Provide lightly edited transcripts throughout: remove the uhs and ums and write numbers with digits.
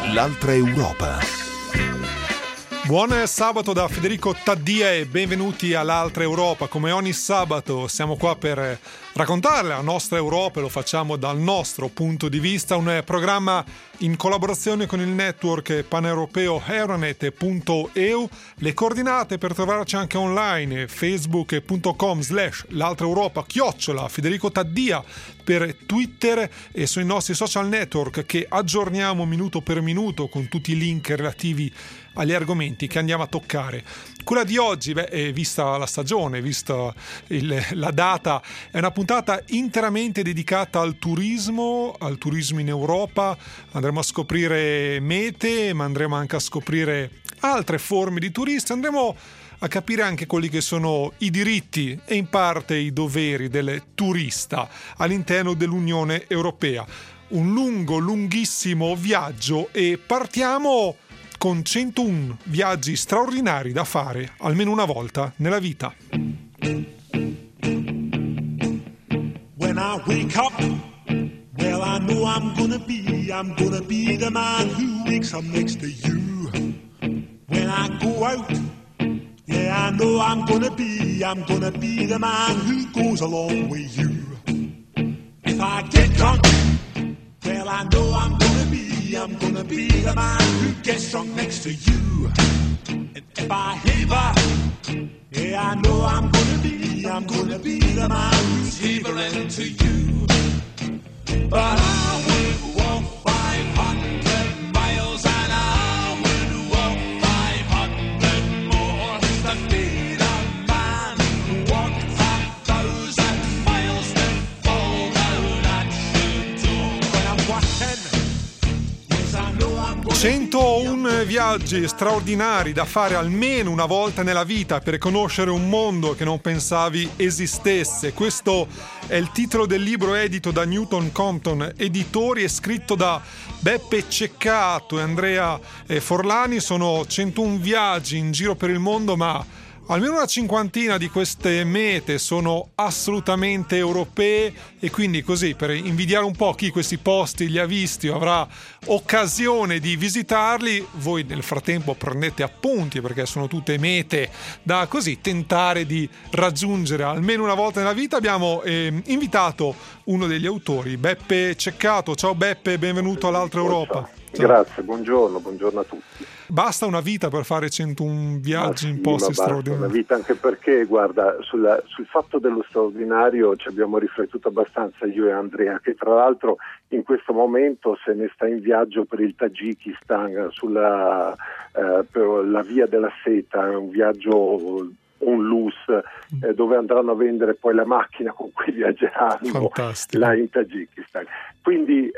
L'altra Europa. Buon sabato da Federico Taddia e benvenuti all'Altra Europa. Come ogni sabato siamo qua per raccontare la nostra Europa e lo facciamo dal nostro punto di vista. Un programma in collaborazione con il network paneuropeo Euronet.eu. Le coordinate per trovarci anche online: facebook.com/l'Altra Europa, @Federico Taddia per Twitter, e sui nostri social network che aggiorniamo minuto per minuto con tutti i link relativi agli argomenti che andiamo a toccare. Quella di oggi, vista la stagione, vista la data, è una puntata interamente dedicata al turismo in Europa. Andremo a scoprire mete, ma andremo anche a scoprire altre forme di turisti. Andremo a capire anche quelli che sono i diritti e in parte i doveri del turista all'interno dell'Unione Europea. Un lunghissimo viaggio, e partiamo con 101 viaggi straordinari da fare almeno una volta nella vita. When I wake up, well, I know I'm gonna be the man who wakes up next to you. When I go out, yeah, I know I'm gonna be the man who goes along with you. If I get drunk, well, I know I'm gonna be the man who gets drunk next to you. And if I heaver, yeah, I know I'm gonna be the man who's heavering to you. But I would walk 500 miles and I would walk 500 more to be the man who walked 1,000 miles before that should do. When I'm watching, 101 viaggi straordinari da fare almeno una volta nella vita per conoscere un mondo che non pensavi esistesse. Questo è il titolo del libro edito da Newton Compton Editori e scritto da Beppe Ceccato e Andrea Forlani. Sono 101 viaggi in giro per il mondo, ma almeno una cinquantina di queste mete sono assolutamente europee, e quindi, così, per invidiare un po' chi questi posti li ha visti o avrà occasione di visitarli, voi nel frattempo prendete appunti, perché sono tutte mete da così tentare di raggiungere almeno una volta nella vita. Abbiamo invitato uno degli autori, Beppe Ceccato. Ciao Beppe, benvenuto all'Altra Europa. Ciao. Grazie, buongiorno a tutti. Basta una vita per fare 101 viaggi in posti straordinari? Una vita, anche perché, guarda, sul fatto dello straordinario ci abbiamo riflettuto abbastanza io e Andrea, che tra l'altro in questo momento se ne sta in viaggio per il Tagikistan per la via della seta, un viaggio onlus, dove andranno a vendere poi la macchina con cui viaggeranno. Fantastico. Là in Tagikistan. Quindi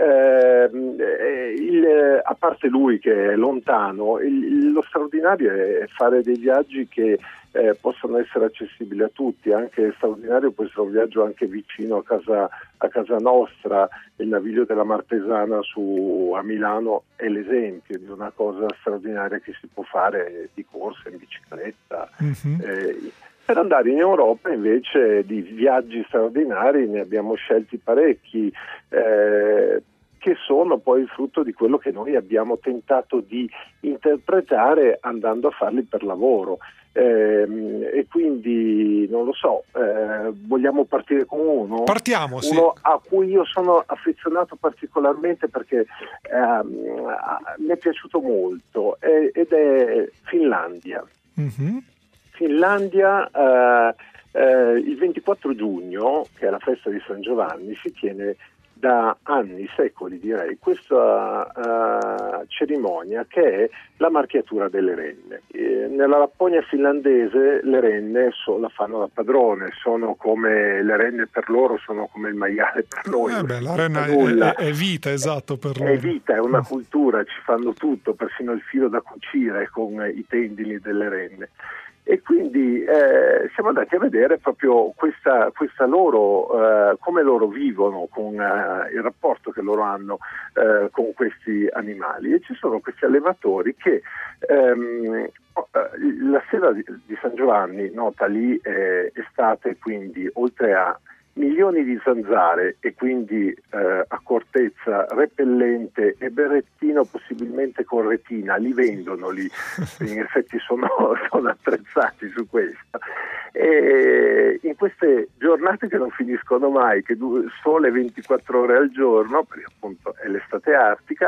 a parte lui che è lontano, lo straordinario è fare dei viaggi che possono essere accessibili a tutti. Anche straordinario può essere un viaggio anche vicino a casa nostra. Il Naviglio della Martesana a Milano è l'esempio di una cosa straordinaria che si può fare di corsa in bicicletta. Per andare in Europa invece di viaggi straordinari ne abbiamo scelti parecchi, che sono poi il frutto di quello che noi abbiamo tentato di interpretare andando a farli per lavoro. E quindi non lo so, vogliamo partire con uno? Partiamo, sì. Uno a cui io sono affezionato particolarmente perché mi è piaciuto molto, ed è Finlandia. Finlandia, il 24 giugno, che è la festa di San Giovanni, si tiene da anni, secoli direi, questa cerimonia che è la marchiatura delle renne. Nella Lapponia finlandese le renne la fanno da padrone, sono come le renne per loro, sono come il maiale per noi. La renna è vita, esatto, per loro. È vita, è una cultura, ci fanno tutto, persino il filo da cucire con i tendini delle renne. E quindi siamo andati a vedere proprio questa loro, come loro vivono, con il rapporto che loro hanno con questi animali. E ci sono questi allevatori che la sera di San Giovanni, nota lì è estate, quindi oltre a milioni di zanzare e quindi accortezza, repellente e berrettino possibilmente con retina, li vendono lì, in effetti sono attrezzati su questo. E in queste giornate che non finiscono mai, che sole 24 ore al giorno, perché appunto è l'estate artica,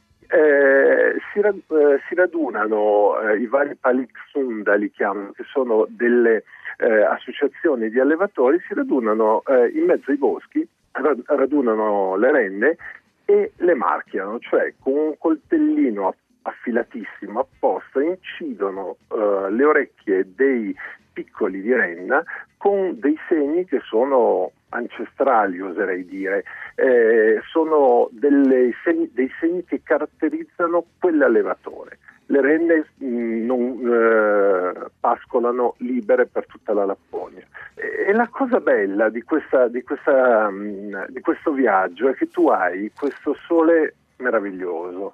si radunano i vari Palixunda, li chiamano, che sono delle associazioni di allevatori, si radunano in mezzo ai boschi, radunano le renne e le marchiano, cioè con un coltellino affilatissimo apposta incidono le orecchie dei piccoli di renna con dei segni che sono ancestrali, oserei dire, sono dei segni che caratterizzano quell'allevatore. Le renne non pascolano libere per tutta la Lapponia. E la cosa bella di questo viaggio è che tu hai questo sole meraviglioso,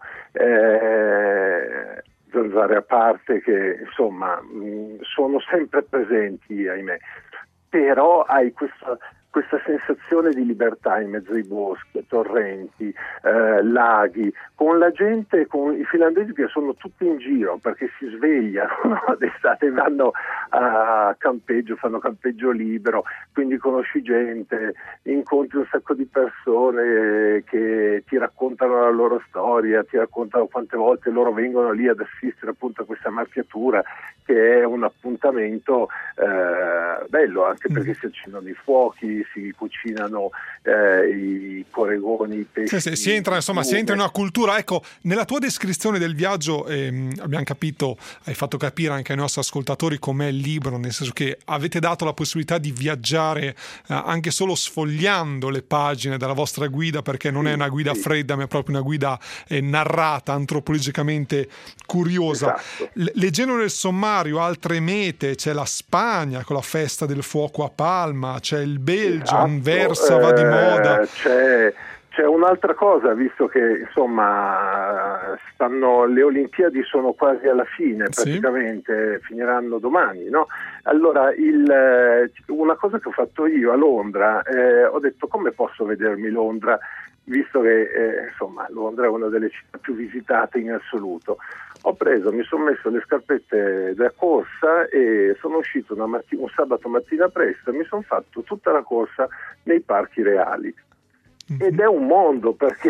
zanzare a parte che insomma sono sempre presenti, ahimè, però hai questa sensazione di libertà in mezzo ai boschi, torrenti, laghi, con la gente, con i finlandesi che sono tutti in giro perché si svegliano, no? D'estate vanno a campeggio, fanno campeggio libero, quindi conosci gente, incontri un sacco di persone che ti raccontano la loro storia, ti raccontano quante volte loro vengono lì ad assistere appunto a questa marchiatura, che è un appuntamento bello, anche perché si accendono i fuochi, si cucinano i coregoni, i pesci. Sì, si entra in una cultura. Ecco, nella tua descrizione del viaggio abbiamo capito, hai fatto capire anche ai nostri ascoltatori com'è il libro, nel senso che avete dato la possibilità di viaggiare anche solo sfogliando le pagine della vostra guida, perché non è una guida fredda, ma è proprio una guida narrata, antropologicamente curiosa. Esatto. Leggendo nel sommario altre mete, c'è la Spagna con la festa del fuoco a Palma, c'è il Belgio, Anversa va di moda. C'è un'altra cosa, visto che insomma le Olimpiadi sono quasi alla fine, praticamente finiranno domani, no? Allora una cosa che ho fatto io a Londra, ho detto come posso vedermi Londra, visto che insomma Londra è una delle città più visitate in assoluto. Mi sono messo le scarpette da corsa e sono uscito un sabato mattina presto e mi sono fatto tutta la corsa nei parchi reali. Ed è un mondo, perché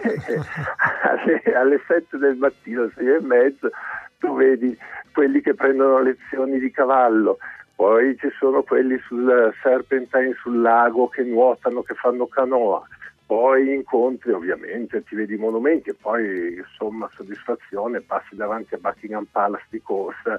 alle 7 del mattino, 6:30, tu vedi quelli che prendono lezioni di cavallo, poi ci sono quelli sul Serpentine, sul lago, che nuotano, che fanno canoa, poi incontri, ovviamente, ti vedi i monumenti e poi insomma soddisfazione, passi davanti a Buckingham Palace di corsa,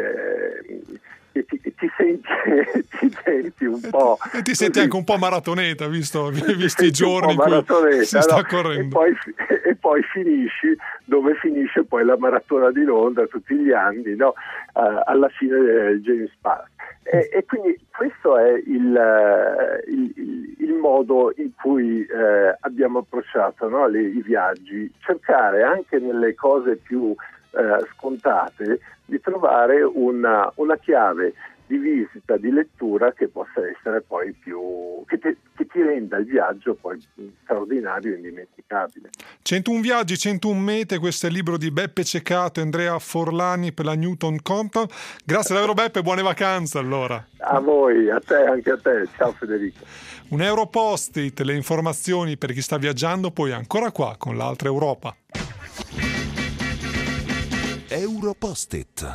e ti senti un po'... E ti senti anche un po' maratoneta, visto i giorni in cui si sta correndo. E poi finisci dove finisce poi la maratona di Londra tutti gli anni, no? Alla fine del James Park. E quindi questo è il modo in cui abbiamo approcciato, no? I viaggi, cercare anche nelle cose più scontate di trovare una chiave di visita, di lettura che possa essere poi più che ti renda il viaggio poi straordinario e indimenticabile. 101 viaggi, 101 mete, questo è il libro di Beppe Ceccato e Andrea Forlani per la Newton Compton. Grazie davvero Beppe, buone vacanze allora. A voi, a te, anche a te. Ciao Federico. Un Europost-it, le informazioni per chi sta viaggiando, poi ancora qua con l'altra Europa. Europost-it.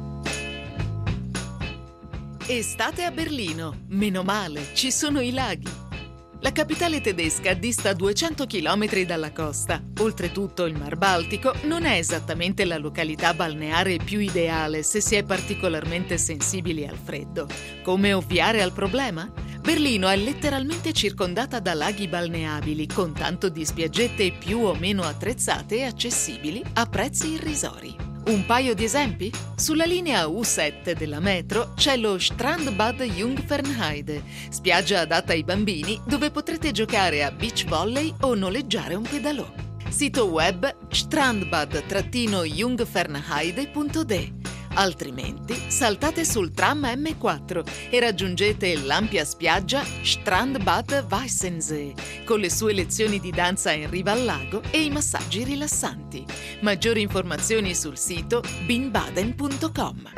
Estate a Berlino, meno male, ci sono i laghi. La capitale tedesca dista 200 km dalla costa. Oltretutto il Mar Baltico non è esattamente la località balneare più ideale se si è particolarmente sensibili al freddo. Come ovviare al problema? Berlino è letteralmente circondata da laghi balneabili, con tanto di spiaggette più o meno attrezzate e accessibili a prezzi irrisori. Un paio di esempi? Sulla linea U7 della metro c'è lo Strandbad Jungfernheide, spiaggia adatta ai bambini dove potrete giocare a beach volley o noleggiare un pedalò. Sito web strandbad-jungfernheide.de. Altrimenti saltate sul tram M4 e raggiungete l'ampia spiaggia Strandbad Weissensee con le sue lezioni di danza in riva al lago e i massaggi rilassanti. Maggiori informazioni sul sito binbaden.com.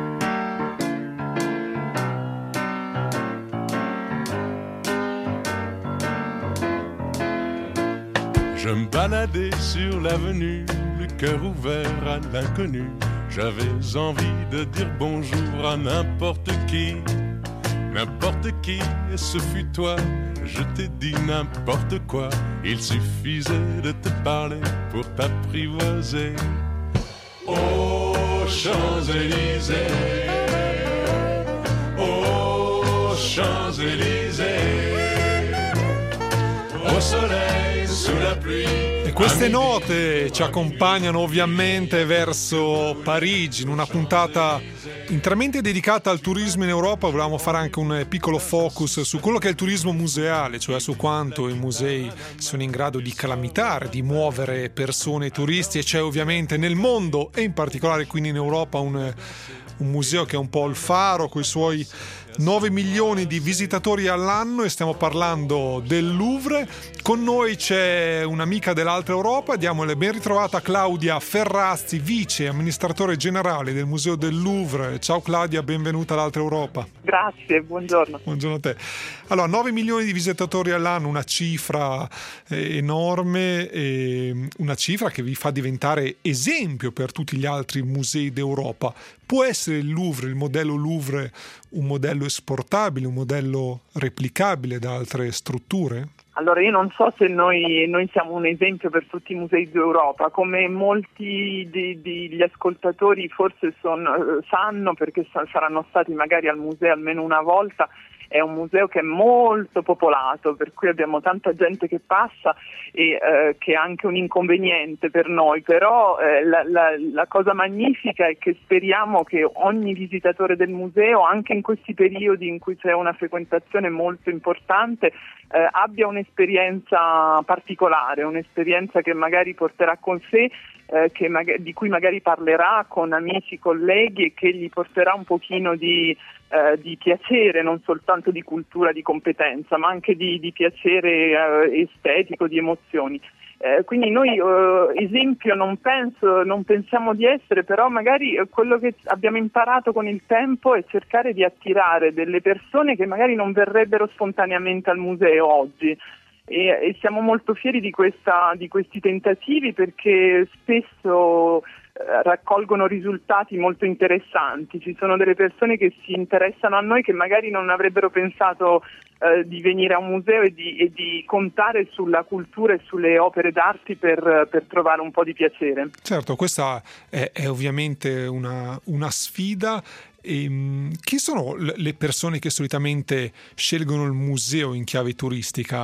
Je me baladais sur l'avenue, le cœur ouvert à l'inconnu. J'avais envie de dire bonjour à n'importe qui, et ce fut toi. Je t'ai dit n'importe quoi, il suffisait de te parler pour t'apprivoiser. Aux Champs-Élysées, aux Champs-Élysées, au soleil, sous la pluie. E queste note ci accompagnano ovviamente verso Parigi, in una puntata interamente dedicata al turismo in Europa. Volevamo fare anche un piccolo focus su quello che è il turismo museale, cioè su quanto i musei sono in grado di calamitare, di muovere persone e turisti, e c'è ovviamente nel mondo e in particolare quindi in Europa un museo che è un po' il faro con i suoi 9 milioni di visitatori all'anno, e stiamo parlando del Louvre. Con noi c'è un'amica dell'Alta Europa, diamo la ben ritrovata a Claudia Ferrazzi, vice amministratore generale del Museo del Louvre. Ciao Claudia, benvenuta all'Alta Europa. Grazie, buongiorno. Buongiorno a te. Allora, 9 milioni di visitatori all'anno, una cifra enorme, una cifra che vi fa diventare esempio per tutti gli altri musei d'Europa. Può essere il Louvre, il modello Louvre, un modello esportabile, un modello replicabile da altre strutture? Allora, io non so se noi siamo un esempio per tutti i musei d'Europa, come molti degli ascoltatori forse sanno, perché saranno stati magari al museo almeno una volta. È un museo che è molto popolato, per cui abbiamo tanta gente che passa e che è anche un inconveniente per noi, però la cosa magnifica è che speriamo che ogni visitatore del museo, anche in questi periodi in cui c'è una frequentazione molto importante, abbia un'esperienza particolare, un'esperienza che magari porterà con sé, di cui magari parlerà con amici, colleghi, e che gli porterà un pochino di piacere, non soltanto di cultura, di competenza, ma anche di piacere estetico, di emozioni. Quindi noi esempio non pensiamo di essere, però magari quello che abbiamo imparato con il tempo è cercare di attirare delle persone che magari non verrebbero spontaneamente al museo oggi. E siamo molto fieri di questi tentativi, perché spesso raccolgono risultati molto interessanti. Ci sono delle persone che si interessano a noi che magari non avrebbero pensato di venire a un museo e di contare sulla cultura e sulle opere d'arte per trovare un po' di piacere. Certo, questa è ovviamente una sfida. Chi sono le persone che solitamente scelgono il museo in chiave turistica?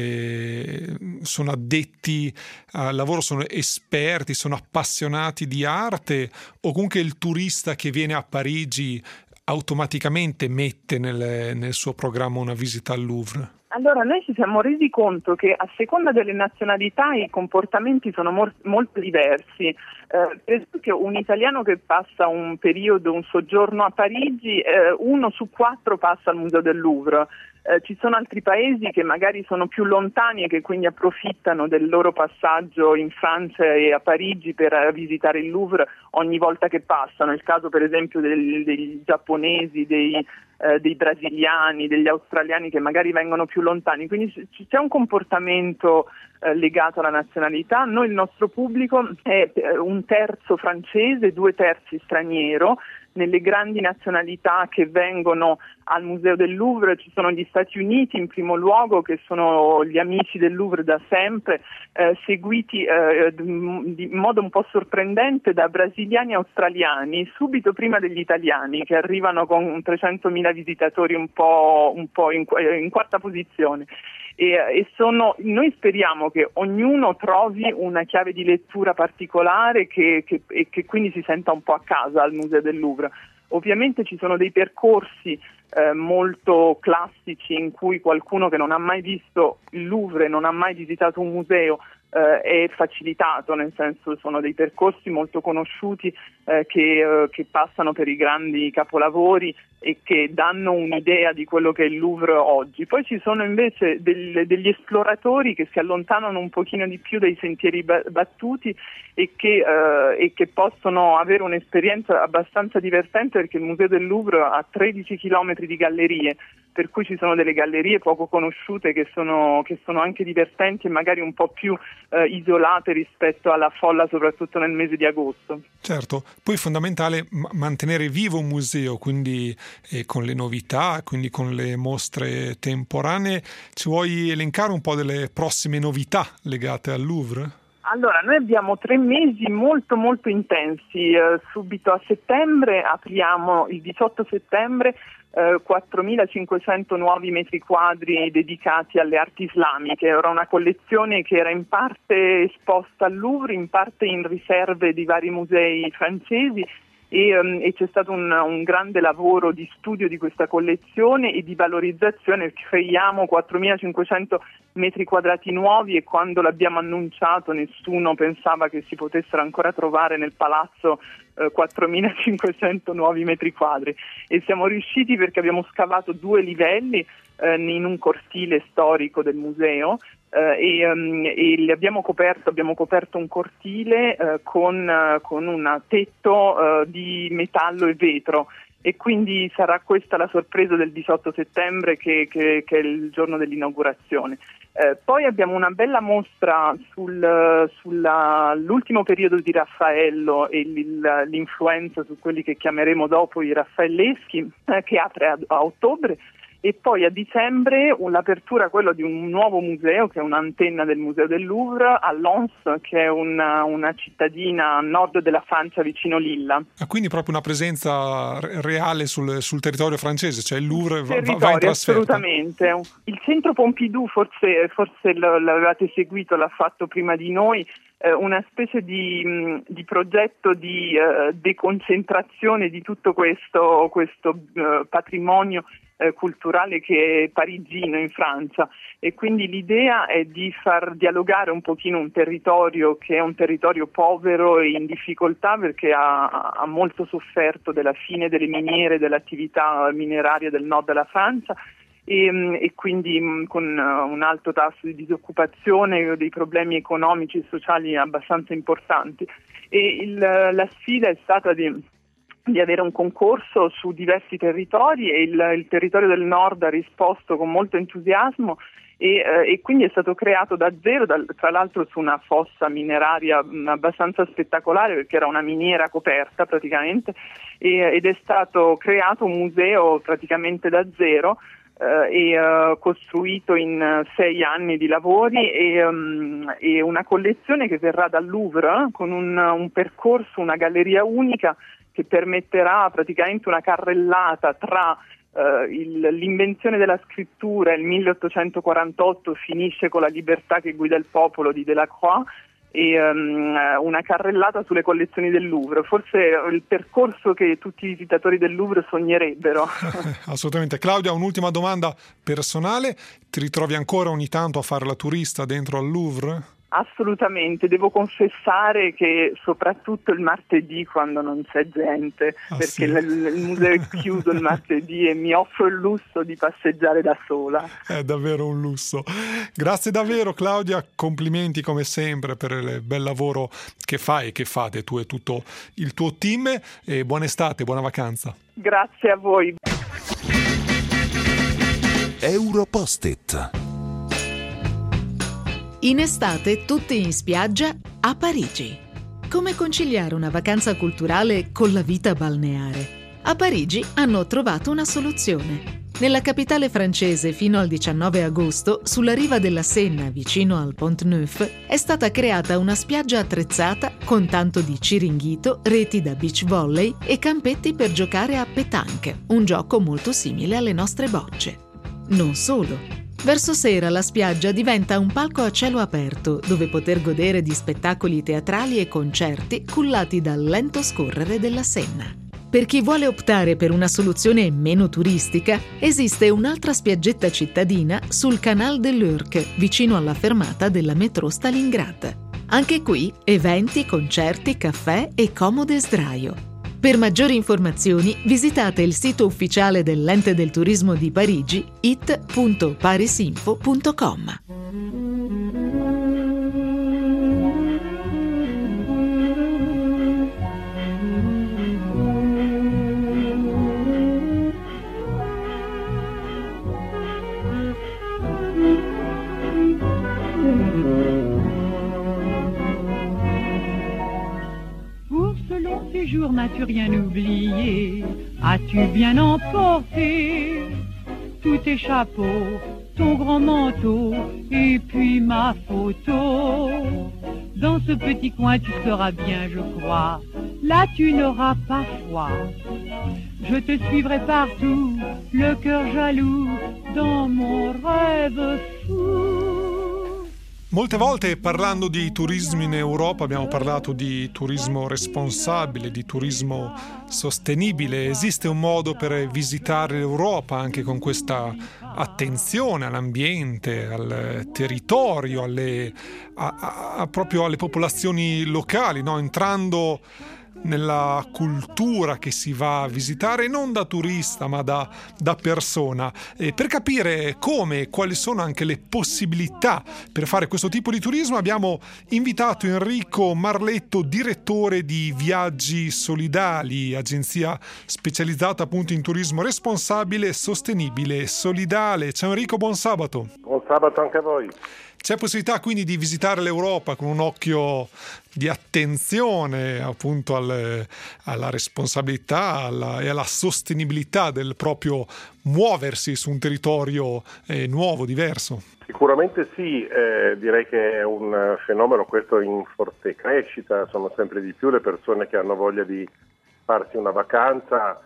Sono addetti al lavoro, sono esperti, sono appassionati di arte, o comunque il turista che viene a Parigi automaticamente mette nel suo programma una visita al Louvre? Allora, noi ci siamo resi conto che a seconda delle nazionalità i comportamenti sono molto diversi. Per esempio, un italiano che passa un soggiorno a Parigi, 1 su 4 passa al Museo del Louvre. Ci sono altri paesi che magari sono più lontani e che quindi approfittano del loro passaggio in Francia e a Parigi per visitare il Louvre ogni volta che passano. Il caso per esempio dei giapponesi, dei brasiliani, degli australiani che magari vengono più lontani. Quindi c'è un comportamento legato alla nazionalità. Noi, il nostro pubblico è 1/3 francese, 2/3 straniero. Nelle grandi nazionalità che vengono al Museo del Louvre ci sono gli Stati Uniti in primo luogo, che sono gli amici del Louvre da sempre, seguiti in modo un po' sorprendente da brasiliani e australiani, subito prima degli italiani, che arrivano con 300.000 visitatori un po' in quarta posizione. Noi speriamo che ognuno trovi una chiave di lettura particolare e che quindi si senta un po' a casa al Museo del Louvre. Ovviamente ci sono dei percorsi molto classici in cui qualcuno che non ha mai visto il Louvre, non ha mai visitato un museo, è facilitato, nel senso sono dei percorsi molto conosciuti che passano per i grandi capolavori e che danno un'idea di quello che è il Louvre oggi. Poi ci sono invece degli esploratori che si allontanano un pochino di più dai sentieri battuti e che possono avere un'esperienza abbastanza divertente, perché il Museo del Louvre ha 13 chilometri di gallerie, per cui ci sono delle gallerie poco conosciute che sono anche divertenti e magari un po' più isolate rispetto alla folla, soprattutto nel mese di agosto. Certo, poi è fondamentale mantenere vivo un museo, quindi con le novità, quindi con le mostre temporanee. Ci vuoi elencare un po' delle prossime novità legate al Louvre? Allora, noi abbiamo 3 mesi molto molto intensi. Subito a settembre apriamo, il 18 settembre, 4.500 nuovi metri quadri dedicati alle arti islamiche. Era una collezione che era in parte esposta al Louvre, in parte in riserve di vari musei francesi, e c'è stato un grande lavoro di studio di questa collezione e di valorizzazione. Creiamo 4.500 metri quadrati nuovi, e quando l'abbiamo annunciato nessuno pensava che si potessero ancora trovare nel palazzo 4.500 nuovi metri quadri, e siamo riusciti perché abbiamo scavato 2 livelli in un cortile storico del museo, e abbiamo coperto un cortile con un tetto di metallo e vetro, e quindi sarà questa la sorpresa del 18 settembre che è il giorno dell'inaugurazione. Poi abbiamo una bella mostra sull'ultimo periodo di Raffaello e l'influenza su quelli che chiameremo dopo i raffaelleschi, che apre a ottobre. E poi a dicembre l'apertura di un nuovo museo, che è un'antenna del Museo del Louvre a Lens, che è una cittadina a nord della Francia, vicino Lille. Quindi proprio una presenza reale sul territorio francese, cioè il Louvre va in trasferta. Assolutamente. Il centro Pompidou, forse l'avevate seguito, l'ha fatto prima di noi, una specie di progetto di deconcentrazione di tutto questo patrimonio culturale che è parigino in Francia, e quindi l'idea è di far dialogare un pochino un territorio che è un territorio povero e in difficoltà, perché ha molto sofferto della fine delle miniere, dell'attività mineraria del nord della Francia, e quindi con un alto tasso di disoccupazione, dei problemi economici e sociali abbastanza importanti. E la sfida è stata di avere un concorso su diversi territori, e il territorio del nord ha risposto con molto entusiasmo, e quindi è stato creato da zero, tra l'altro su una fossa mineraria abbastanza spettacolare, perché era una miniera coperta praticamente, ed è stato creato un museo praticamente da zero, costruito in 6 anni di lavori, e una collezione che verrà dal Louvre con un percorso, una galleria unica che permetterà praticamente una carrellata tra l'invenzione della scrittura, il 1848 finisce con la libertà che guida il popolo di Delacroix, e una carrellata sulle collezioni del Louvre, forse il percorso che tutti i visitatori del Louvre sognerebbero. Assolutamente. Claudia, un'ultima domanda personale: ti ritrovi ancora ogni tanto a fare la turista dentro al Louvre? Assolutamente, devo confessare che soprattutto il martedì, quando non c'è gente, perché sì. il museo è chiuso il martedì, e mi offro il lusso di passeggiare da sola. È davvero un lusso. Grazie davvero Claudia, complimenti come sempre per il bel lavoro che fai e che fate tu e tutto il tuo team, e buona estate, buona vacanza. Grazie a voi. Europost-it. In estate tutti in spiaggia a Parigi. Come conciliare una vacanza culturale con la vita balneare? A Parigi hanno trovato una soluzione. Nella capitale francese fino al 19 agosto, sulla riva della Senna, vicino al Pont Neuf, è stata creata una spiaggia attrezzata con tanto di ciringhito, reti da beach volley e campetti per giocare a pétanque, un gioco molto simile alle nostre bocce. Non solo. Verso sera la spiaggia diventa un palco a cielo aperto, dove poter godere di spettacoli teatrali e concerti cullati dal lento scorrere della Senna. Per chi vuole optare per una soluzione meno turistica, esiste un'altra spiaggetta cittadina sul Canal de l'Urk, vicino alla fermata della metro Stalingrad. Anche qui, eventi, concerti, caffè e comode sdraio. Per maggiori informazioni visitate il sito ufficiale dell'Ente del Turismo di Parigi it.parisinfo.com. Séjour, n'as-tu rien oublié? As-tu bien emporté tous tes chapeaux, ton grand manteau et puis ma photo? Dans ce petit coin tu seras bien, je crois. Là tu n'auras pas froid. Je te suivrai partout, le cœur jaloux, dans mon rêve fou. Molte volte parlando di turismo in Europa abbiamo parlato di turismo responsabile, di turismo sostenibile. Esiste un modo per visitare l'Europa anche con questa attenzione all'ambiente, al territorio, proprio alle popolazioni locali, no? Entrando nella cultura che si va a visitare non da turista ma da persona, per capire come e quali sono anche le possibilità per fare questo tipo di turismo abbiamo invitato Enrico Marletto, direttore di Viaggi Solidali, agenzia specializzata appunto in turismo responsabile, sostenibile e solidale. Ciao Enrico, buon sabato. Buon sabato anche a voi. C'è possibilità quindi di visitare l'Europa con un occhio di attenzione appunto alla responsabilità e alla sostenibilità del proprio muoversi su un territorio nuovo, diverso? Sicuramente sì, direi che è un fenomeno questo in forte crescita, sono sempre di più le persone che hanno voglia di farsi una vacanza,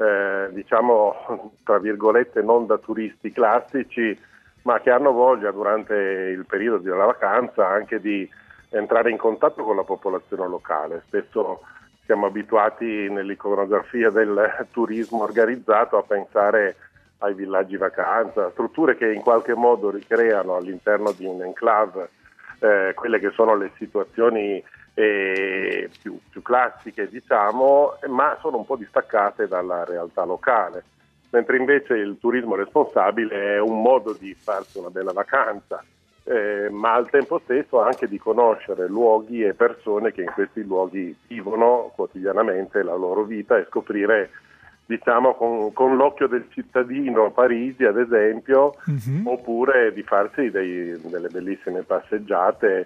diciamo tra virgolette non da turisti classici, ma che hanno voglia durante il periodo della vacanza anche di entrare in contatto con la popolazione locale. Spesso siamo abituati nell'iconografia del turismo organizzato a pensare ai villaggi vacanza, strutture che in qualche modo ricreano all'interno di un enclave quelle che sono le situazioni più classiche, diciamo, ma sono un po' distaccate dalla realtà locale. Mentre invece il turismo responsabile è un modo di farsi una bella vacanza, ma al tempo stesso anche di conoscere luoghi e persone che in questi luoghi vivono quotidianamente la loro vita e scoprire, diciamo, con l'occhio del cittadino Parigi, ad esempio, oppure di farsi delle bellissime passeggiate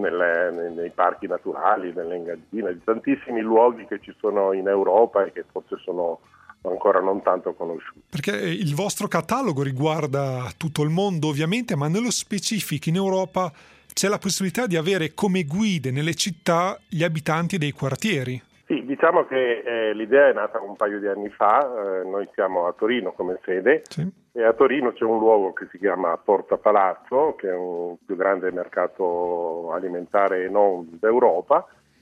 nei parchi naturali, nelle Engadine, di tantissimi luoghi che ci sono in Europa e che forse sono ancora non tanto conosciuti. Perché il vostro catalogo riguarda tutto il mondo ovviamente, ma nello specifico in Europa c'è la possibilità di avere come guide nelle città gli abitanti dei quartieri. Sì, diciamo che l'idea è nata un paio di anni fa, noi siamo a Torino come sede, sì. E a Torino c'è un luogo che si chiama Porta Palazzo, che è un più grande mercato alimentare e non d'Europa,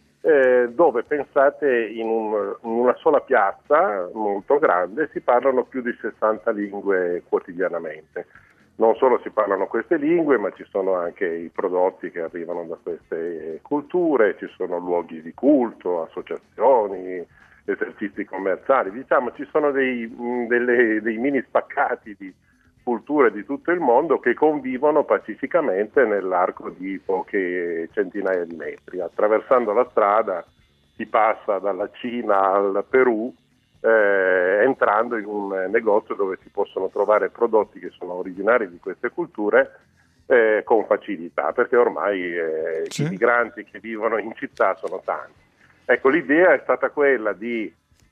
dove pensate in una sola piazza molto grande si parlano più di 60 lingue quotidianamente. Non solo si parlano queste lingue, ma ci sono anche i prodotti che arrivano da queste culture, ci sono luoghi di culto, associazioni, esercizi commerciali. Diciamo ci sono dei mini spaccati di culture di tutto il mondo che convivono pacificamente nell'arco di poche centinaia di metri. Attraversando la strada si passa dalla Cina al Perù, entrando in un negozio dove si possono trovare prodotti che sono originari di queste culture con facilità, perché ormai sì. I migranti che vivono in città sono tanti. Ecco, l'idea è stata quella di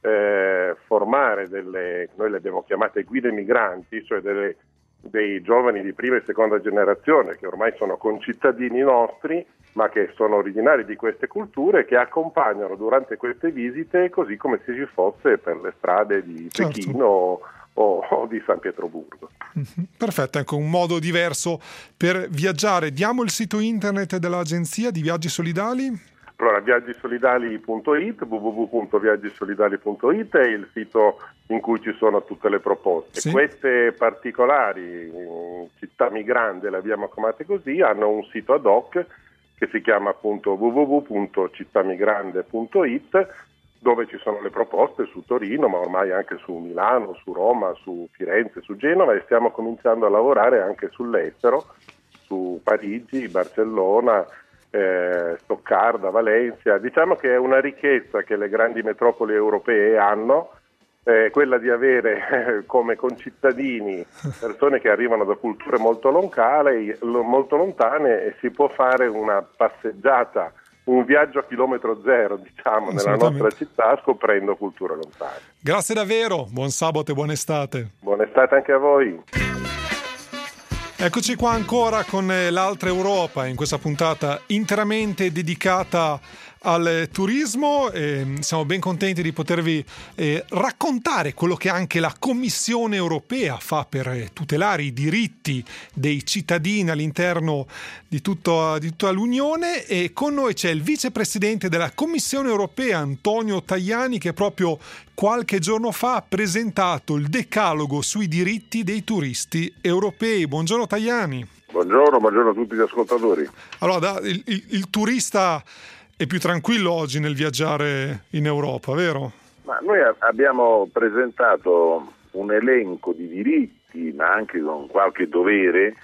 formare noi le abbiamo chiamate guide migranti, cioè dei giovani di prima e seconda generazione che ormai sono concittadini nostri, ma che sono originari di queste culture, che accompagnano durante queste visite così come se ci fosse per le strade di Pechino o di San Pietroburgo. Perfetto, ecco un modo diverso per viaggiare. Diamo il sito internet dell'agenzia di Viaggi Solidali? Allora, viaggisolidali.it, www.viaggisolidali.it è il sito in cui ci sono tutte le proposte. Sì. Queste particolari città migrante, le abbiamo chiamate così, hanno un sito ad hoc che si chiama appunto www.cittamigrande.it, dove ci sono le proposte su Torino, ma ormai anche su Milano, su Roma, su Firenze, su Genova, e stiamo cominciando a lavorare anche sull'estero, su Parigi, Barcellona, Stoccarda, Valencia. Diciamo che è una ricchezza che le grandi metropoli europee hanno, quella di avere come concittadini persone che arrivano da culture molto lontane, e si può fare una passeggiata, un viaggio a chilometro zero, diciamo, nella nostra città, scoprendo culture lontane. Grazie davvero, buon sabato e buona estate. Buona estate anche a voi. Eccoci qua ancora con l'altra Europa in questa puntata interamente dedicata al turismo. Siamo ben contenti di potervi raccontare quello che anche la Commissione europea fa per tutelare i diritti dei cittadini all'interno di tutta l'Unione, e con noi c'è il vicepresidente della Commissione europea Antonio Tajani, che proprio qualche giorno fa ha presentato il decalogo sui diritti dei turisti europei. Buongiorno Tajani. Buongiorno a tutti gli ascoltatori. Allora, il turista è più tranquillo oggi nel viaggiare in Europa, vero? Ma noi abbiamo presentato un elenco di diritti, ma anche con qualche dovere,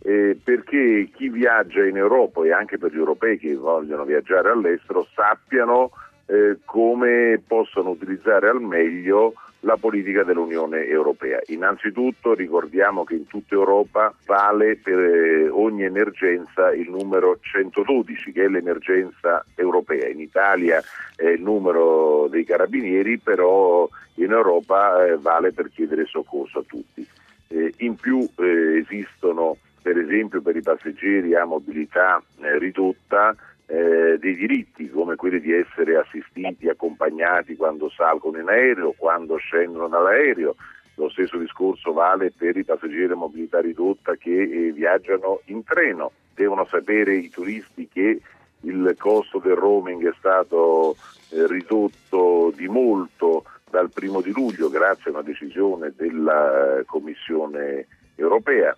perché chi viaggia in Europa, e anche per gli europei che vogliono viaggiare all'estero, sappiano come possono utilizzare al meglio la politica dell'Unione Europea. Innanzitutto ricordiamo che in tutta Europa vale per ogni emergenza il numero 112, che è l'emergenza europea. In Italia è il numero dei carabinieri, però in Europa vale per chiedere soccorso a tutti. In più esistono, per esempio, per i passeggeri a mobilità ridotta, dei diritti, come quelli di essere assistiti, accompagnati quando salgono in aereo, quando scendono dall'aereo. Lo stesso discorso vale per i passeggeri a mobilità ridotta che viaggiano in treno. Devono sapere i turisti che il costo del roaming è stato ridotto di molto dal 1 di luglio grazie a una decisione della Commissione europea.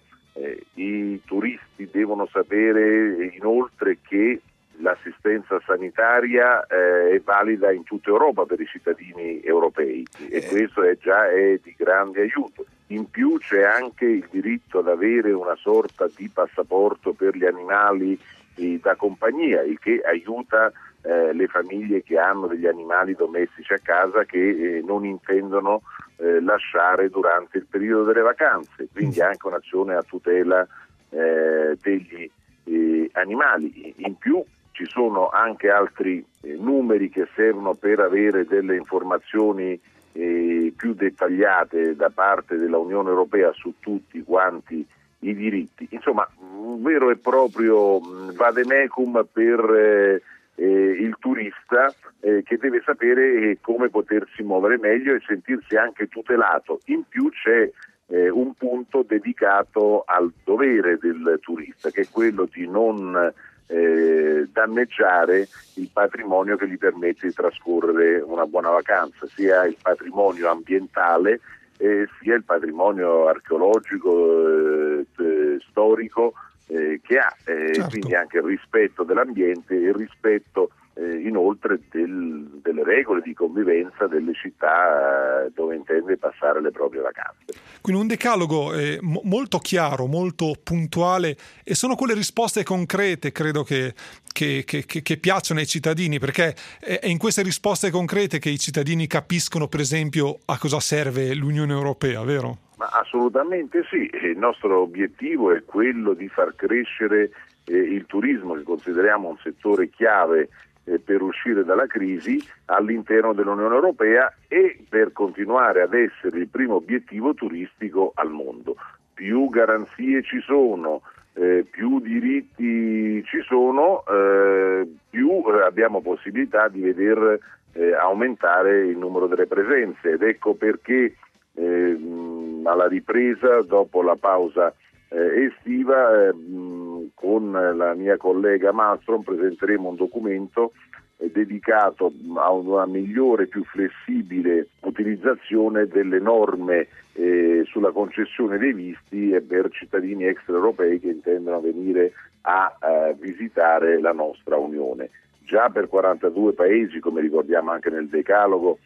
I turisti devono sapere inoltre che l'assistenza sanitaria è valida in tutta Europa per i cittadini europei, e questo è di grande aiuto. In più c'è anche il diritto ad avere una sorta di passaporto per gli animali da compagnia, il che aiuta le famiglie che hanno degli animali domestici a casa che non intendono lasciare durante il periodo delle vacanze, quindi anche un'azione a tutela degli animali. In più ci sono anche altri numeri che servono per avere delle informazioni più dettagliate da parte della Unione Europea su tutti quanti i diritti. Insomma, un vero e proprio vademecum per il turista che deve sapere come potersi muovere meglio e sentirsi anche tutelato. In più c'è un punto dedicato al dovere del turista, che è quello di non danneggiare il patrimonio che gli permette di trascorrere una buona vacanza, sia il patrimonio ambientale sia il patrimonio archeologico, storico che ha, certo. Quindi anche il rispetto dell'ambiente e il rispetto inoltre delle regole di convivenza delle città dove intende passare le proprie vacanze. Quindi un decalogo molto chiaro, molto puntuale, e sono quelle risposte concrete, credo che piacciono ai cittadini, perché è in queste risposte concrete che i cittadini capiscono, per esempio, a cosa serve l'Unione Europea, vero? Ma assolutamente sì, il nostro obiettivo è quello di far crescere il turismo, che consideriamo un settore chiave per uscire dalla crisi all'interno dell'Unione Europea e per continuare ad essere il primo obiettivo turistico al mondo. Più garanzie ci sono, più diritti ci sono, più abbiamo possibilità di veder aumentare il numero delle presenze, ed ecco perché alla ripresa, dopo la pausa estiva, con la mia collega Malmström presenteremo un documento dedicato a una migliore e più flessibile utilizzazione delle norme sulla concessione dei visti per cittadini extraeuropei che intendono venire a visitare la nostra Unione. Già per 42 paesi, come ricordiamo anche nel Decalogo,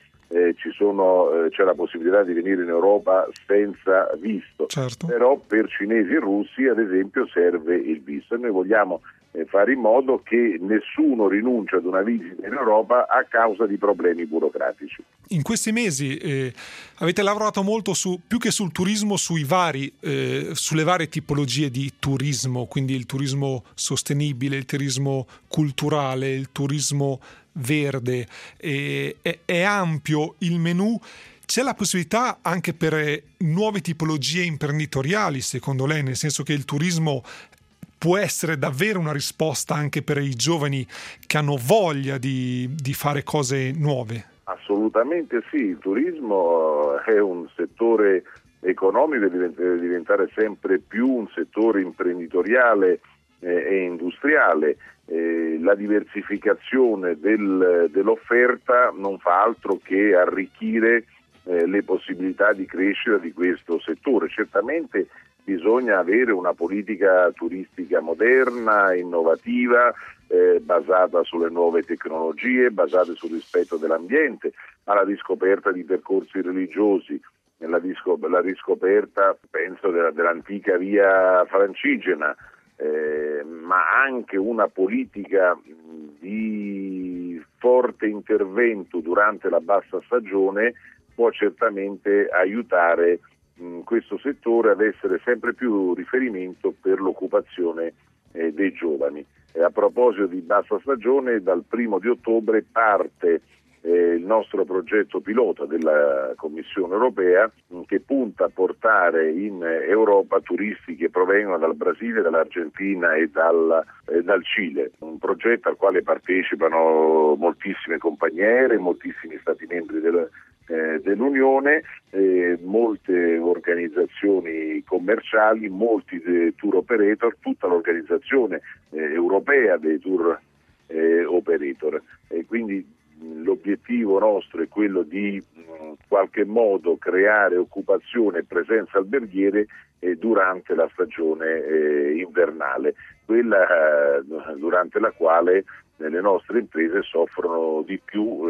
c'è la possibilità di venire in Europa senza visto, certo. Però per cinesi e russi ad esempio serve il visto e noi vogliamo fare in modo che nessuno rinunci ad una visita in Europa a causa di problemi burocratici. In questi mesi avete lavorato molto più che sul turismo, sulle varie tipologie di turismo, quindi il turismo sostenibile, il turismo culturale, il turismo verde, è ampio il menù. C'è la possibilità anche per nuove tipologie imprenditoriali, secondo lei, nel senso che il turismo può essere davvero una risposta anche per i giovani che hanno voglia di fare cose nuove? Assolutamente sì, il turismo è un settore economico e deve diventare sempre più un settore imprenditoriale e industriale. La diversificazione dell'offerta non fa altro che arricchire le possibilità di crescita di questo settore. Certamente bisogna avere una politica turistica moderna, innovativa, basata sulle nuove tecnologie, basate sul rispetto dell'ambiente, alla riscoperta di percorsi religiosi, la riscoperta, penso, dell'antica via francigena, ma anche una politica di forte intervento durante la bassa stagione può certamente aiutare questo settore ad essere sempre più riferimento per l'occupazione dei giovani. A proposito di bassa stagione, dal 1 di ottobre parte il nostro progetto pilota della Commissione europea che punta a portare in Europa turisti che provengono dal Brasile, dall'Argentina e dal Cile. Un progetto al quale partecipano moltissime compagnie aeree, moltissimi Stati membri dell'Unione, molte organizzazioni commerciali, molti tour operator, tutta l'organizzazione europea dei tour operator. E quindi l'obiettivo nostro è quello di in qualche modo creare occupazione e presenza alberghiere durante la stagione invernale, quella durante la quale le nostre imprese soffrono di più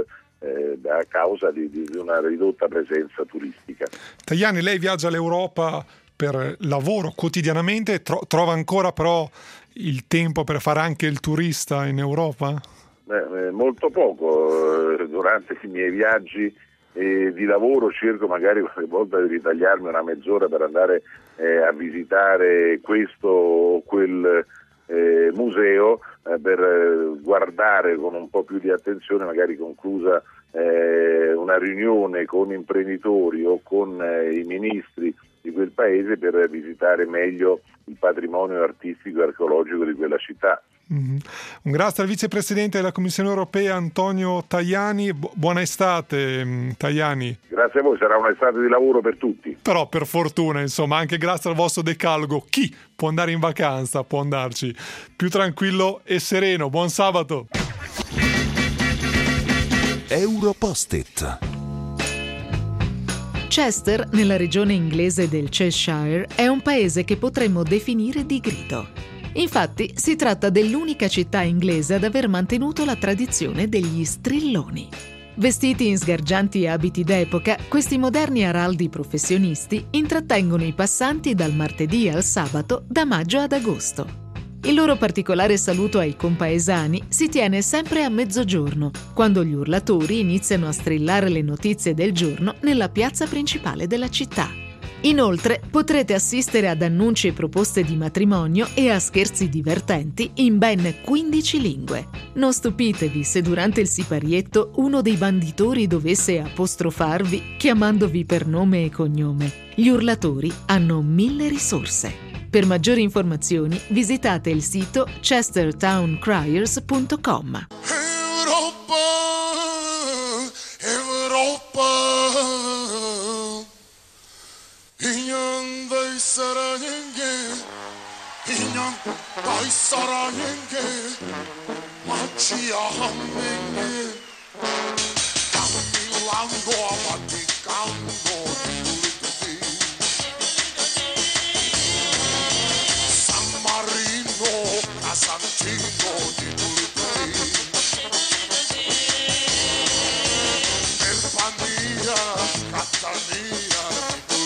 a causa di una ridotta presenza turistica. Tajani, lei viaggia all'Europa per lavoro quotidianamente, trova ancora però il tempo per fare anche il turista in Europa? Molto poco. Durante i miei viaggi di lavoro cerco magari qualche volta di ritagliarmi una mezz'ora per andare a visitare questo o quel museo, per guardare con un po' più di attenzione, magari conclusa una riunione con imprenditori o con i ministri di quel paese, per visitare meglio il patrimonio artistico e archeologico di quella città. Un grazie al vicepresidente della Commissione europea Antonio Tajani. Buona estate, Tajani. Grazie a voi, sarà un'estate di lavoro per tutti. Però per fortuna, insomma, anche grazie al vostro decalogo, chi può andare in vacanza può andarci più tranquillo e sereno. Buon sabato. Europost-it. Chester, nella regione inglese del Cheshire, è un paese che potremmo definire di grido. Infatti, si tratta dell'unica città inglese ad aver mantenuto la tradizione degli strilloni. Vestiti in sgargianti abiti d'epoca, questi moderni araldi professionisti intrattengono i passanti dal martedì al sabato, da maggio ad agosto. Il loro particolare saluto ai compaesani si tiene sempre a mezzogiorno, quando gli urlatori iniziano a strillare le notizie del giorno nella piazza principale della città. Inoltre potrete assistere ad annunci e proposte di matrimonio e a scherzi divertenti in ben 15 lingue. Non stupitevi se durante il siparietto uno dei banditori dovesse apostrofarvi chiamandovi per nome e cognome. Gli urlatori hanno 1000 risorse. Per maggiori informazioni visitate il sito chestertowncriers.com. 인형 너희 사랑인게 마치 한명이 강밀랑도 바티강도 디블리티 산마리노 카산티노 디블리티 멜파니아 카타니아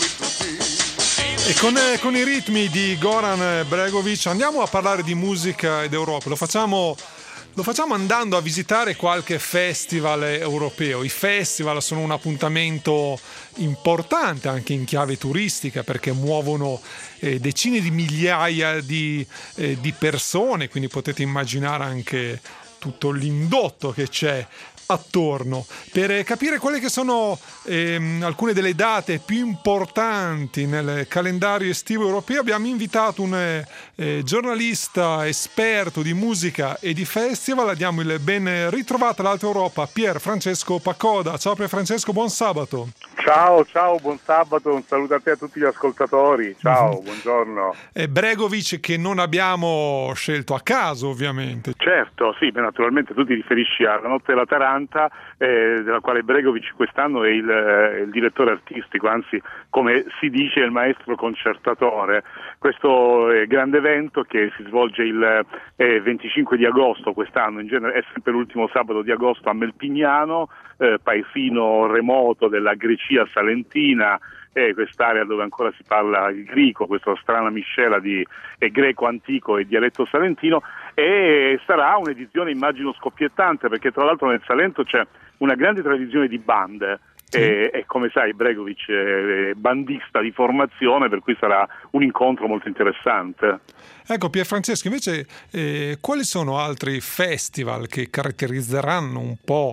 E con i ritmi di Goran Bregović andiamo a parlare di musica ed Europa. Lo facciamo andando a visitare qualche festival europeo. I festival sono un appuntamento importante anche in chiave turistica perché muovono decine di migliaia di persone, quindi potete immaginare anche tutto l'indotto che c'è attorno. Per capire quelle che sono alcune delle date più importanti nel calendario estivo europeo abbiamo invitato un giornalista esperto di musica e di festival. Diamo il ben ritrovato all'Alta Europa, Pier Francesco Pacoda. Ciao Pier Francesco, buon sabato. Ciao, buon sabato, un saluto a te e a tutti gli ascoltatori. Ciao, buongiorno. Bregović che non abbiamo scelto a caso, ovviamente. Certo, sì, naturalmente tu ti riferisci alla Notte della Taranta, della quale Bregović quest'anno è il direttore artistico, anzi, come si dice, il maestro concertatore. Questo grande evento che si svolge il 25 di agosto quest'anno, in genere è sempre l'ultimo sabato di agosto a Melpignano, paesino remoto della Grecia salentina, quest'area dove ancora si parla il greco, questa strana miscela di greco antico e dialetto salentino, e sarà un'edizione immagino scoppiettante perché tra l'altro nel Salento c'è una grande tradizione di band. Sì. E come sai Bregović è bandista di formazione, per cui sarà un incontro molto interessante. Ecco Pier Francesco, invece quali sono altri festival che caratterizzeranno un po'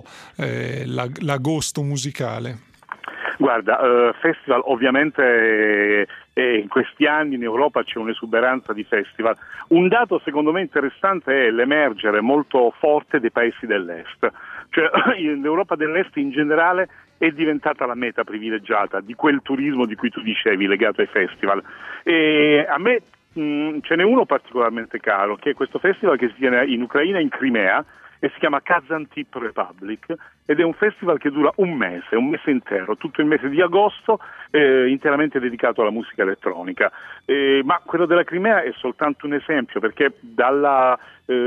l'agosto musicale? Guarda, festival ovviamente in questi anni in Europa c'è un'esuberanza di festival. Un dato secondo me interessante è l'emergere molto forte dei paesi dell'est, cioè l'Europa dell'est in generale è diventata la meta privilegiata di quel turismo di cui tu dicevi legato ai festival. E a me ce n'è uno particolarmente caro, che è questo festival che si tiene in Ucraina, in Crimea, e si chiama Kazantip Republic, ed è un festival che dura un mese intero, tutto il mese di agosto, interamente dedicato alla musica elettronica. Ma quello della Crimea è soltanto un esempio, perché dalla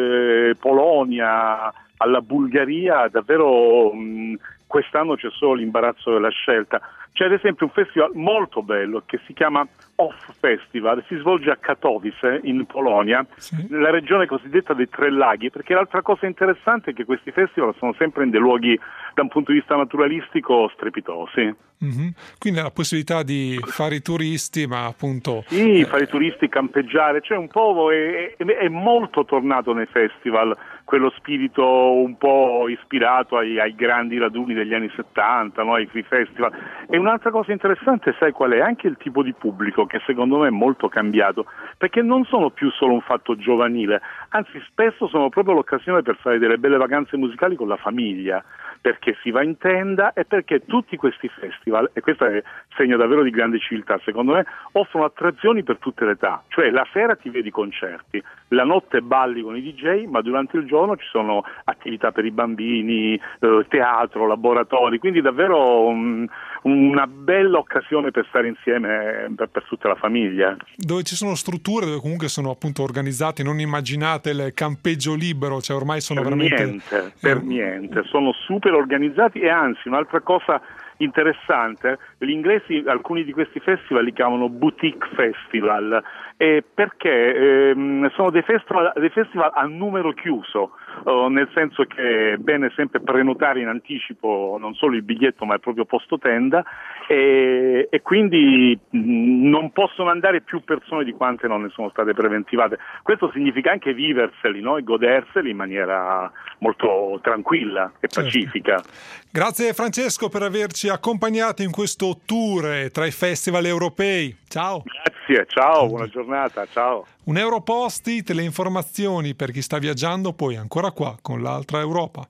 Polonia alla Bulgaria davvero quest'anno c'è solo l'imbarazzo della scelta. C'è ad esempio un festival molto bello che si chiama Off Festival, si svolge a Katowice in Polonia, sì, nella regione cosiddetta dei Tre Laghi, perché l'altra cosa interessante è che questi festival sono sempre in dei luoghi da un punto di vista naturalistico strepitosi. Mm-hmm. Quindi la possibilità di fare i turisti, ma appunto... Sì, fare i turisti, campeggiare, cioè un po' è molto tornato nei festival quello spirito un po' ispirato ai grandi raduni degli anni 70, no? Ai free festival. E un'altra cosa interessante, sai qual è? Anche il tipo di pubblico, che secondo me è molto cambiato, perché non sono più solo un fatto giovanile, anzi spesso sono proprio l'occasione per fare delle belle vacanze musicali con la famiglia, perché si va in tenda e perché tutti questi festival, e questo è segno davvero di grande civiltà secondo me, offrono attrazioni per tutte le età, cioè la sera ti vedi concerti, la notte balli con i DJ, ma durante il giorno ci sono attività per i bambini, teatro, laboratori, quindi davvero una bella occasione per stare insieme per tutta la famiglia. Dove ci sono strutture dove comunque sono appunto organizzati, non immaginate il campeggio libero, cioè ormai sono per niente, sono super organizzati. E anzi, un'altra cosa interessante, gli inglesi alcuni di questi festival li chiamano boutique festival, perché sono dei festival a numero chiuso, nel senso che è bene sempre prenotare in anticipo non solo il biglietto ma il proprio posto tenda, e quindi non possono andare più persone di quante non ne sono state preventivate. Questo significa anche viverseli, no? E goderseli in maniera molto tranquilla e pacifica. Grazie Francesco per averci accompagnati in questo tour tra i festival europei. Ciao. Grazie, ciao, buona giornata, ciao. Un Europost-it, le informazioni per chi sta viaggiando, poi ancora qua con l'altra Europa.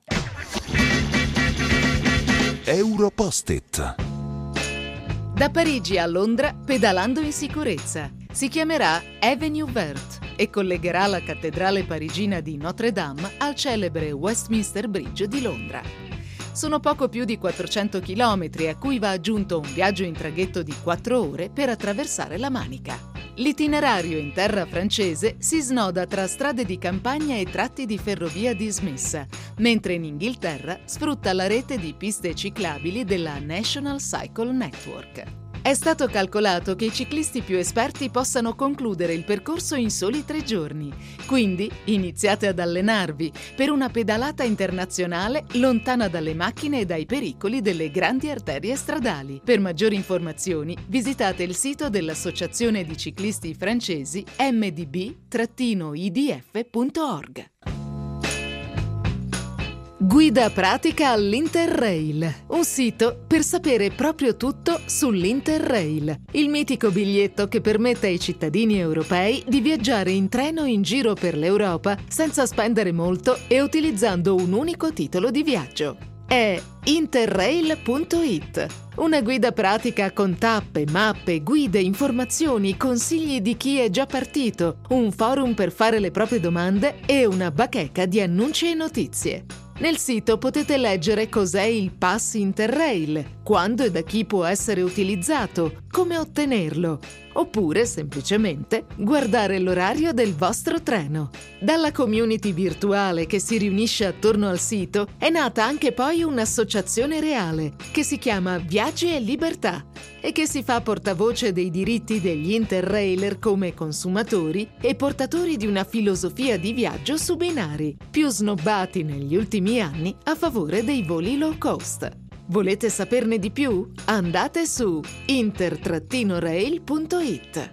Europost-it. Da Parigi a Londra, pedalando in sicurezza. Si chiamerà Avenue Verte e collegherà la cattedrale parigina di Notre Dame al celebre Westminster Bridge di Londra. Sono poco più di 400 chilometri a cui va aggiunto un viaggio in traghetto di 4 ore per attraversare la Manica. L'itinerario in terra francese si snoda tra strade di campagna e tratti di ferrovia dismessa, mentre in Inghilterra sfrutta la rete di piste ciclabili della National Cycle Network. È stato calcolato che i ciclisti più esperti possano concludere il percorso in soli 3 giorni, quindi iniziate ad allenarvi per una pedalata internazionale lontana dalle macchine e dai pericoli delle grandi arterie stradali. Per maggiori informazioni visitate il sito dell'Associazione di Ciclisti Francesi mdb-idf.org. Guida pratica all'Interrail, un sito per sapere proprio tutto sull'Interrail, il mitico biglietto che permette ai cittadini europei di viaggiare in treno in giro per l'Europa senza spendere molto e utilizzando un unico titolo di viaggio. È interrail.it, una guida pratica con tappe, mappe, guide, informazioni, consigli di chi è già partito, un forum per fare le proprie domande e una bacheca di annunci e notizie. Nel sito potete leggere cos'è il Pass Interrail, quando e da chi può essere utilizzato, come ottenerlo, oppure semplicemente guardare l'orario del vostro treno. Dalla community virtuale che si riunisce attorno al sito è nata anche poi un'associazione reale che si chiama Viaggi e Libertà e che si fa portavoce dei diritti degli interrailer come consumatori e portatori di una filosofia di viaggio su binari, più snobbati negli ultimi anni a favore dei voli low cost. Volete saperne di più? Andate su inter-rail.it.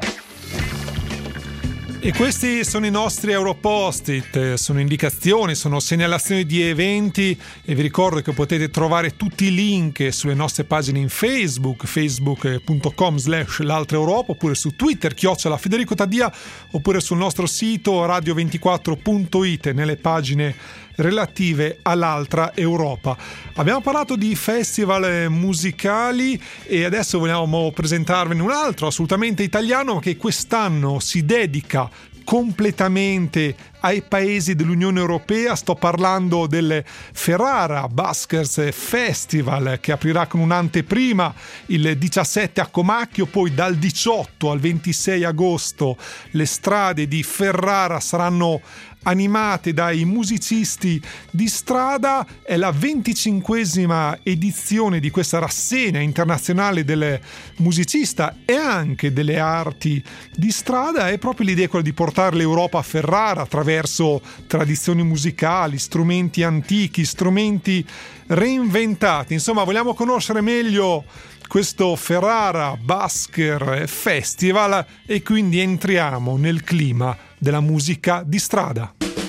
E questi sono i nostri Europost-it, sono indicazioni, sono segnalazioni di eventi e vi ricordo che potete trovare tutti i link sulle nostre pagine in Facebook, facebook.com/l'altra Europa, oppure su Twitter, @Federico Taddia, oppure sul nostro sito radio24.it nelle pagine relative all'altra Europa. Abbiamo parlato di festival musicali e adesso vogliamo presentarvene un altro assolutamente italiano che quest'anno si dedica completamente ai paesi dell'Unione Europea. Sto parlando del Ferrara Buskers Festival, che aprirà con un'anteprima il 17 a Comacchio, poi dal 18 al 26 agosto le strade di Ferrara saranno animate dai musicisti di strada. È la 25esima edizione di questa rassegna internazionale del musicista e anche delle arti di strada. È proprio l'idea quella di portare l'Europa a Ferrara attraverso tradizioni musicali, strumenti antichi, strumenti reinventati. Insomma, vogliamo conoscere meglio questo Ferrara Busker Festival e quindi entriamo nel clima della musica di strada.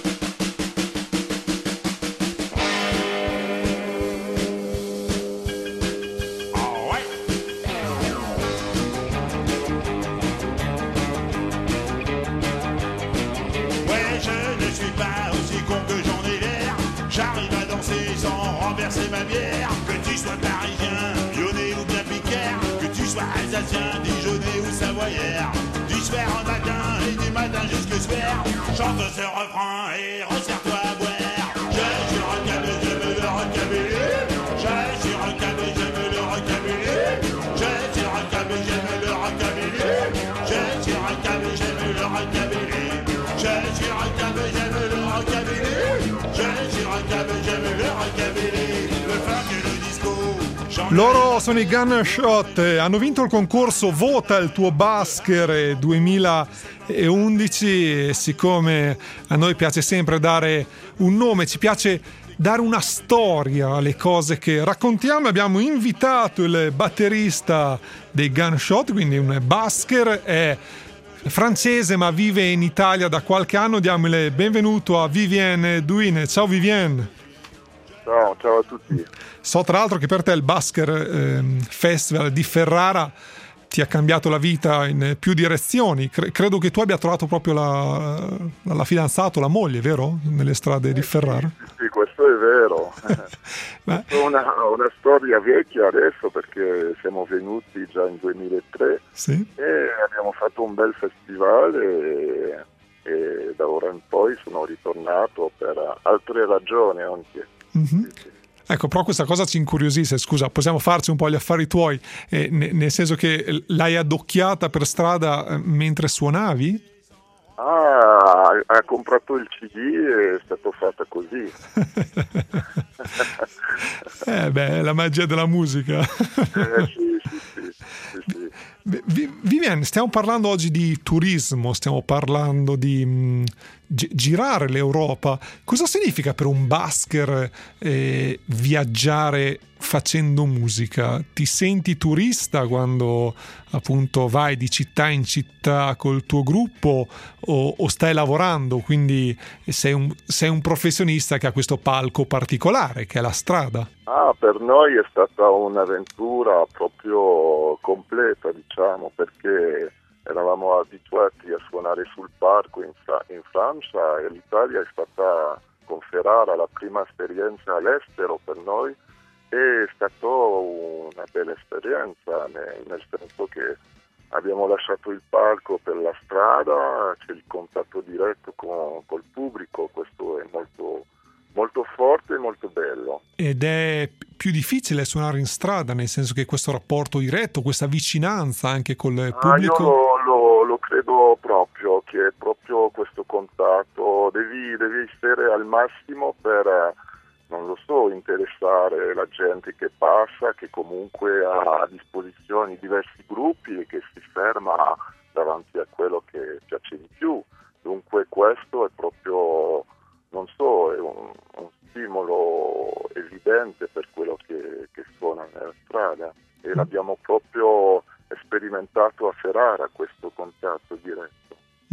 Chante ce refrain et resserre-toi à boire. Je suis rockabilly, j'aime le rockabilly. Je suis rockabilly, j'aime le rockabilly. Je suis rockabilly, j'aime le rockabilly. Je suis rockabilly, j'aime le rockabilly. Je suis rockabilly, j'aime le rockabilly. Je suis rockabilly, j'aime le rockabilly. Le funk et le disco. Loro sono i Gunshot, hanno vinto il concorso Vota il tuo Busker 2011 e siccome a noi piace sempre dare un nome, ci piace dare una storia alle cose che raccontiamo, abbiamo invitato il batterista dei Gunshot, quindi un busker, è francese ma vive in Italia da qualche anno. Diamo il benvenuto a Vivienne Douin. Ciao Vivienne. Ciao a tutti. So tra l'altro che per te il Busker Festival di Ferrara ti ha cambiato la vita in più direzioni. Credo che tu abbia trovato proprio la fidanzata, la moglie, vero? Nelle strade di Ferrara. Sì, questo è vero. È una storia vecchia adesso, perché siamo venuti già in 2003 e abbiamo fatto un bel festival e da ora in poi sono ritornato per altre ragioni anche. Sì. Ecco, però questa cosa ci incuriosisce, scusa, possiamo farci un po' gli affari tuoi, nel senso che l'hai addocchiata per strada mentre suonavi? Ha comprato il CD e è stato fatta così. La magia della musica. Sì. Vivian, stiamo parlando oggi di turismo, stiamo parlando di girare l'Europa. Cosa significa per un busker viaggiare facendo musica? Ti senti turista quando appunto vai di città in città col tuo gruppo o stai lavorando, quindi sei un professionista che ha questo palco particolare che è la strada? Per noi è stata un'avventura proprio completa, diciamo, perché eravamo abituati a suonare sul palco in Francia e l'Italia è stata con Ferrara la prima esperienza all'estero per noi. È stata una bella esperienza, nel senso che abbiamo lasciato il palco per la strada, c'è il contatto diretto col pubblico, questo è molto, molto forte e molto bello. Ed è più difficile suonare in strada, nel senso che questo rapporto diretto, questa vicinanza anche col pubblico? Io lo credo proprio, che è proprio questo contatto, devi essere al massimo per... non lo so, interessare la gente che passa, che comunque ha a disposizione diversi gruppi e che si ferma davanti a quello che piace di più. Dunque questo è proprio, non so, è un stimolo evidente per quello che suona nella strada e l'abbiamo proprio sperimentato a Ferrara, questo contatto diretto.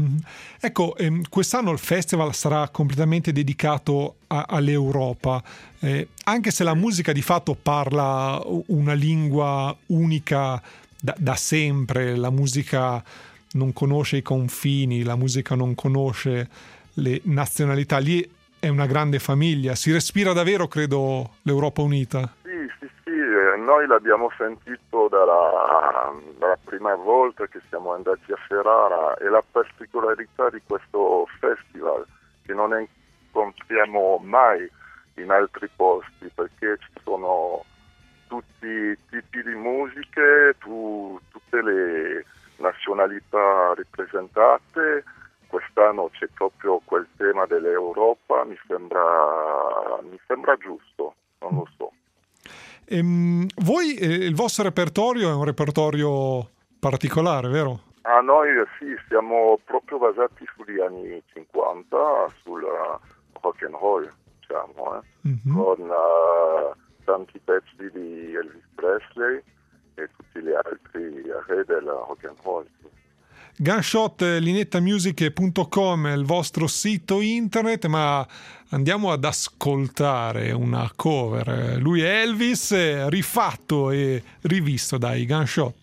Ecco, quest'anno il festival sarà completamente dedicato all'Europa, anche se la musica di fatto parla una lingua unica da sempre, la musica non conosce i confini, la musica non conosce le nazionalità, lì è una grande famiglia, si respira davvero, credo, l'Europa unita. Sì, noi l'abbiamo sentito dalla prima volta che siamo andati a Ferrara e la particolarità di questo festival che non incontriamo mai in altri posti, perché ci sono tutti i tipi di musiche, tutte le nazionalità rappresentate. Quest'anno c'è proprio quel tema dell'Europa, mi sembra giusto, non lo so. Voi, il vostro repertorio è un repertorio particolare, vero? Noi sì, siamo proprio basati sugli anni 50, sul rock and roll, diciamo, con tanti pezzi di Elvis Presley e tutti gli altri re del rock and roll. Gunshot, linettamusic.com è il vostro sito internet, ma andiamo ad ascoltare una cover. Lui è Elvis, rifatto e rivisto dai Gunshot.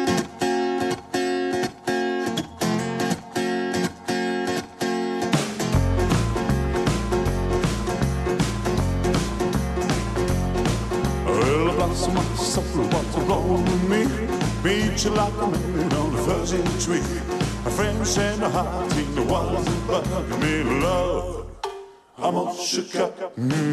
Well, the blossom of summer was blowing me, beat you like a man on a fuzzy tree. My friends and the hot team, the ones that bugging me, love, I'm all shook up.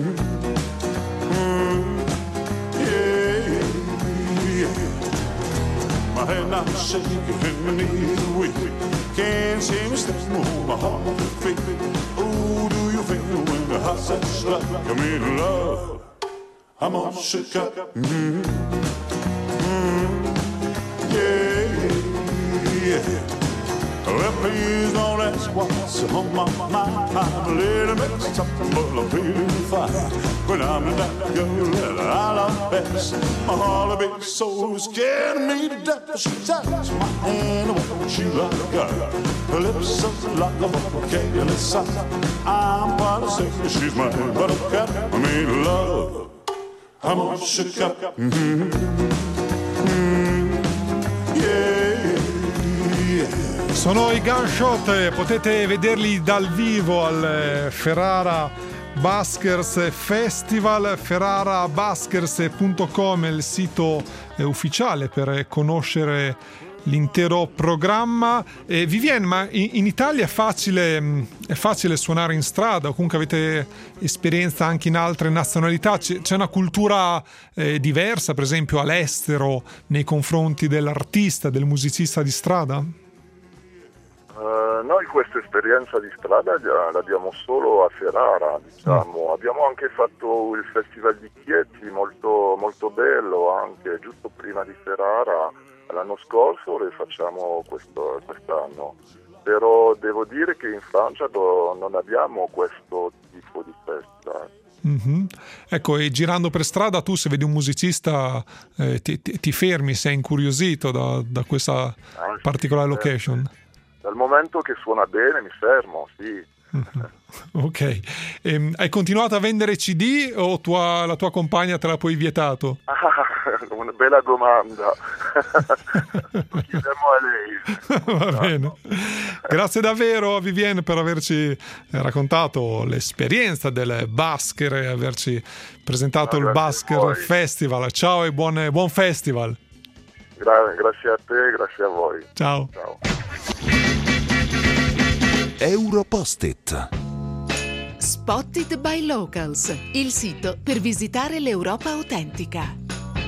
Yeah. My head not shaking and my knees are weak. Can't see me steps move, my heart is beat. Oh, do you feel when the hot sets like me, love? I'm all shook up. Yeah. Well, please don't ask what's on my mind. I'm a little mixed up, but I'm feeling fine. When I'm in that girl that I love best, my heart beats so scared me to death. She takes my hand away, she like a girl. Her lips are like a volcano inside. I'm proud to say she's my buttercup. I mean, love, I'm all shook up. Sono i Gunshot, potete vederli dal vivo al Ferrara Buskers Festival. ferrarabuskers.com è il sito ufficiale per conoscere l'intero programma. Vivienne, ma in Italia è facile suonare in strada, o comunque avete esperienza anche in altre nazionalità? C'è una cultura diversa, per esempio all'estero, nei confronti dell'artista, del musicista di strada? Noi questa esperienza di strada la diamo solo a Ferrara, diciamo. Abbiamo anche fatto il Festival di Chieti, molto, molto bello, anche giusto prima di Ferrara. L'anno scorso le facciamo quest'anno, però devo dire che in Francia non abbiamo questo tipo di festa. Mm-hmm. Ecco, e girando per strada tu, se vedi un musicista, ti fermi, sei incuriosito da questa particolare location? Dal momento che suona bene mi fermo, sì. Ok. Hai continuato a vendere CD o la tua compagna te l'ha poi vietato? Una bella domanda. Lo chiediamo a lei. Va bene. Grazie davvero a Vivienne per averci raccontato l'esperienza del Busker e averci presentato il Busker Festival. Ciao e buon festival. Grazie a te, grazie a voi. Ciao. Ciao. Europost-it. Spotted by Locals, il sito per visitare l'Europa autentica.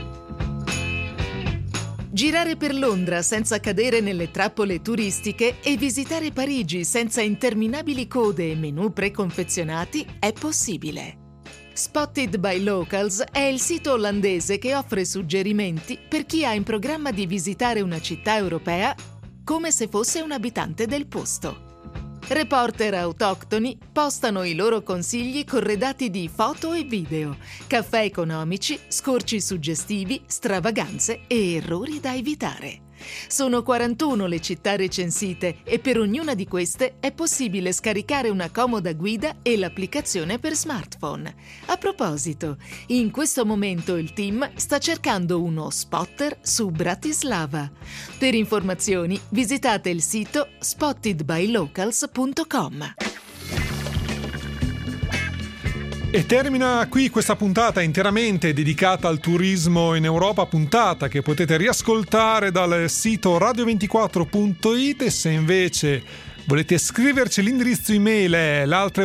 Girare per Londra senza cadere nelle trappole turistiche e visitare Parigi senza interminabili code e menù preconfezionati è possibile. Spotted by Locals è il sito olandese che offre suggerimenti per chi ha in programma di visitare una città europea come se fosse un abitante del posto. Reporter autoctoni postano i loro consigli corredati di foto e video, caffè economici, scorci suggestivi, stravaganze e errori da evitare. Sono 41 le città recensite e per ognuna di queste è possibile scaricare una comoda guida e l'applicazione per smartphone. A proposito, in questo momento il team sta cercando uno spotter su Bratislava. Per informazioni visitate il sito spottedbylocals.com. E termina qui questa puntata interamente dedicata al turismo in Europa, puntata che potete riascoltare dal sito radio24.it. e se invece volete scriverci, l'indirizzo email è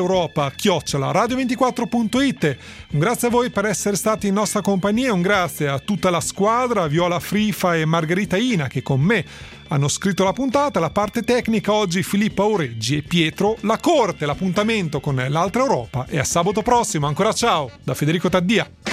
l'altraeuropa@radio24.it. Un grazie a voi per essere stati in nostra compagnia, un grazie a tutta la squadra, Viola Frifa e Margherita Ina, che con me hanno scritto la puntata. La parte tecnica oggi Filippo Aureggi e Pietro La Corte. L'appuntamento con l'Altra Europa è a sabato prossimo. Ancora ciao da Federico Taddia.